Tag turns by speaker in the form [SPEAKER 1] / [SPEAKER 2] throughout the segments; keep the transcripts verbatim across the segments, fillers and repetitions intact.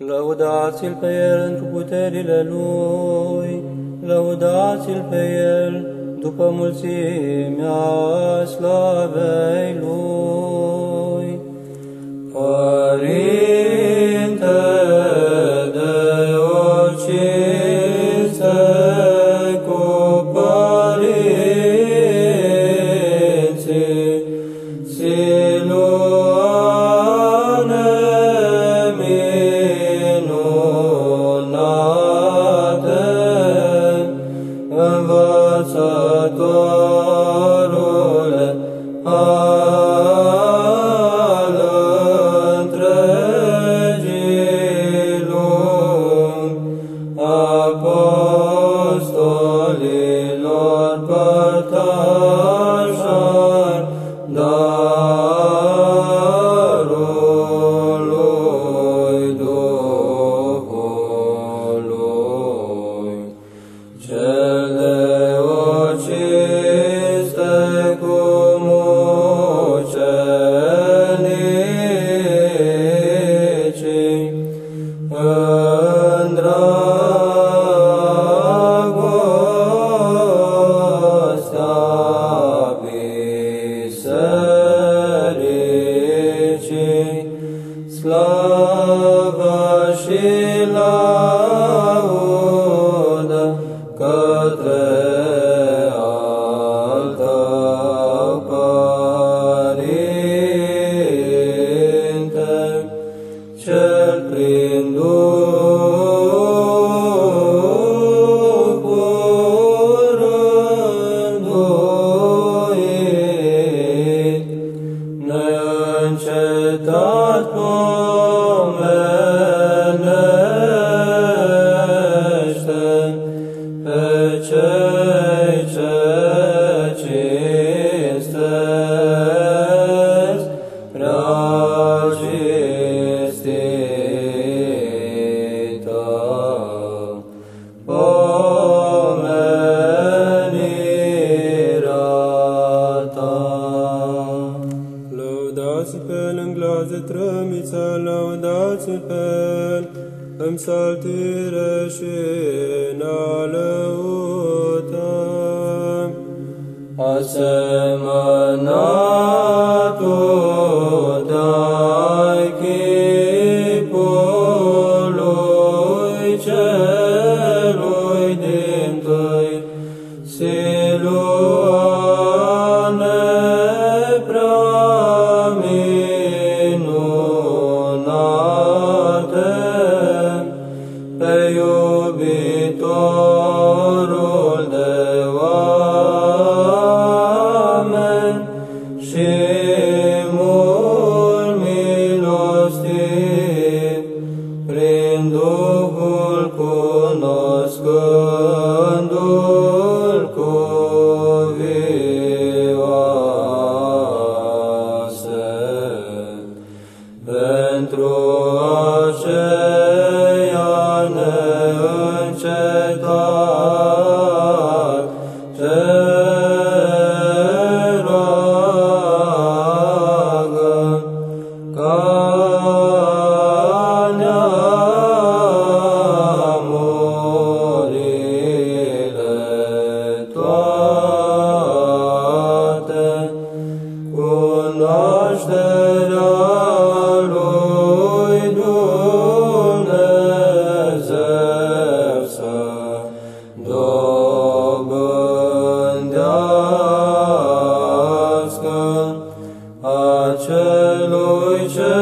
[SPEAKER 1] Lăudați-l pe El întru puterile Lui, lăudați-l pe El după mulțimea slavei Lui. Părinte de o cinste cu părinții, Siluane minunate, învățătorule al întregii lumi, apostolilor părtașari darului Duhului, cel de o cinste cu mucenicii, în dragostea bisericii, slavă și laudă către al Tău, Părinte, cel prin Duhul rânduit, neîncetat pomenește pe cei ce cinstesc prea cinstită pomenirea Ta. Lăudați pe El în glas de trămiță, lăudați pe El în psaltire și în alăută. Asemănatul de-ai chipului celui dintâi, Siluane prea minunate, pe iubitorul de oameni și mult milostiv, prin Duhul cunoscându-L cuvioase, pentru aceea neîncetat te roagă, ca neamurile toate, cunoașterea lui Dumnezeu să dobândească acelui ce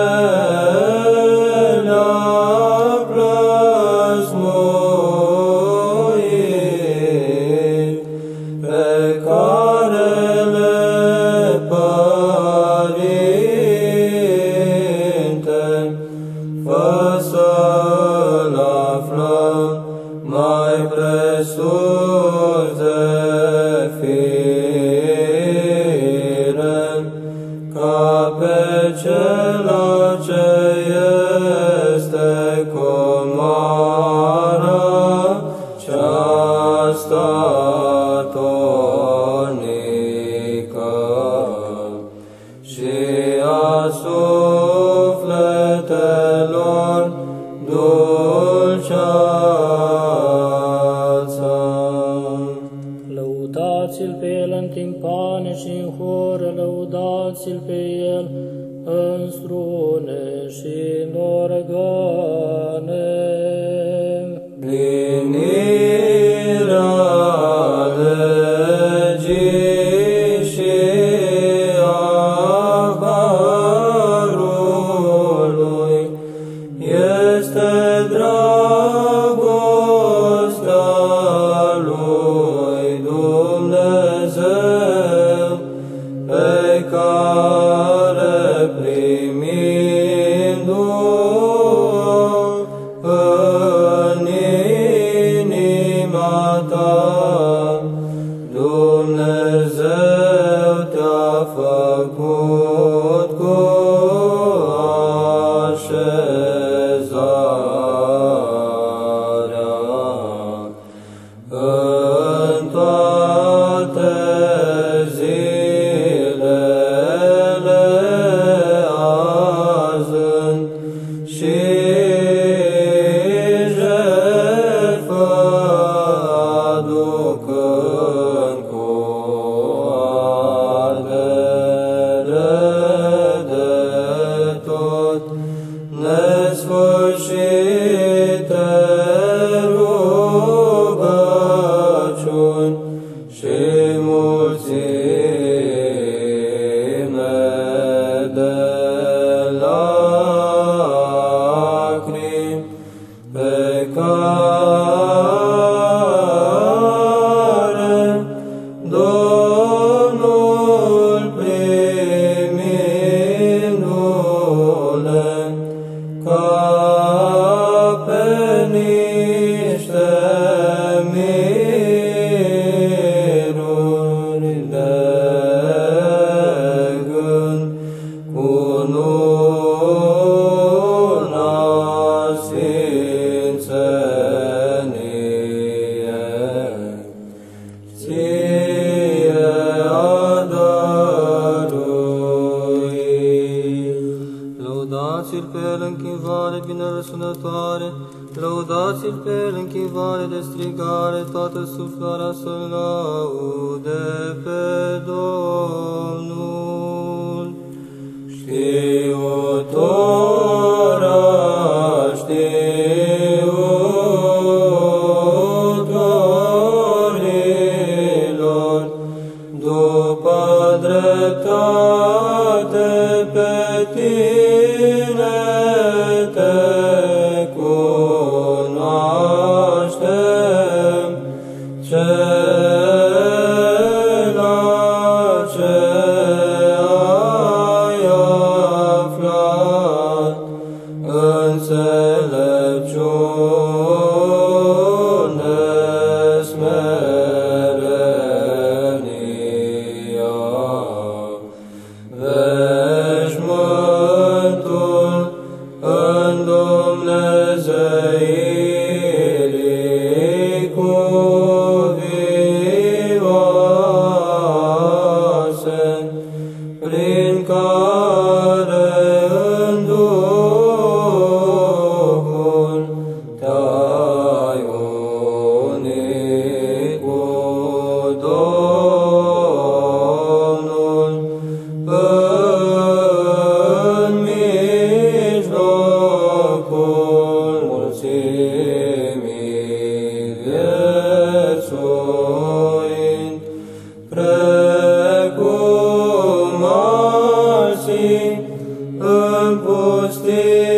[SPEAKER 1] le-a plăsmuit, pe care le Părinte, fă să-L aflăm mai presus de fire, ca pe cela ce este comoară cea statonică, și a sufletelor
[SPEAKER 2] icoane.
[SPEAKER 1] Plinirea legii și a harului este dragostea lui Dumnezeu, pe care primindu-o în inima ta, Dumnezeu te-a făcut cu așezarea în toate zilele azând și jertfă aducând cu ardere de tot nesfârșite rugăciuni și mulțime de lacrimi, pe care Domnul primindu-le ca pe niște miruri de gând, cununa sfințenie, ție adărui.
[SPEAKER 3] Lăudați-l pe el în chivare bine răsunătoare, lăudați-l pe el în chivare de strigare, toată suflarea să laude pe Domnul.
[SPEAKER 1] Știutora știutorilor, după dreptate pe tine te cunoaștem, cela ce ai aflat, înțelepciune, smerenia, veșmântul în Dumnezeirii cuvioase, prin care în Duhul te-ai unit cu Domnul în mijlocul mulțimii viețuind, precum alții în pustie.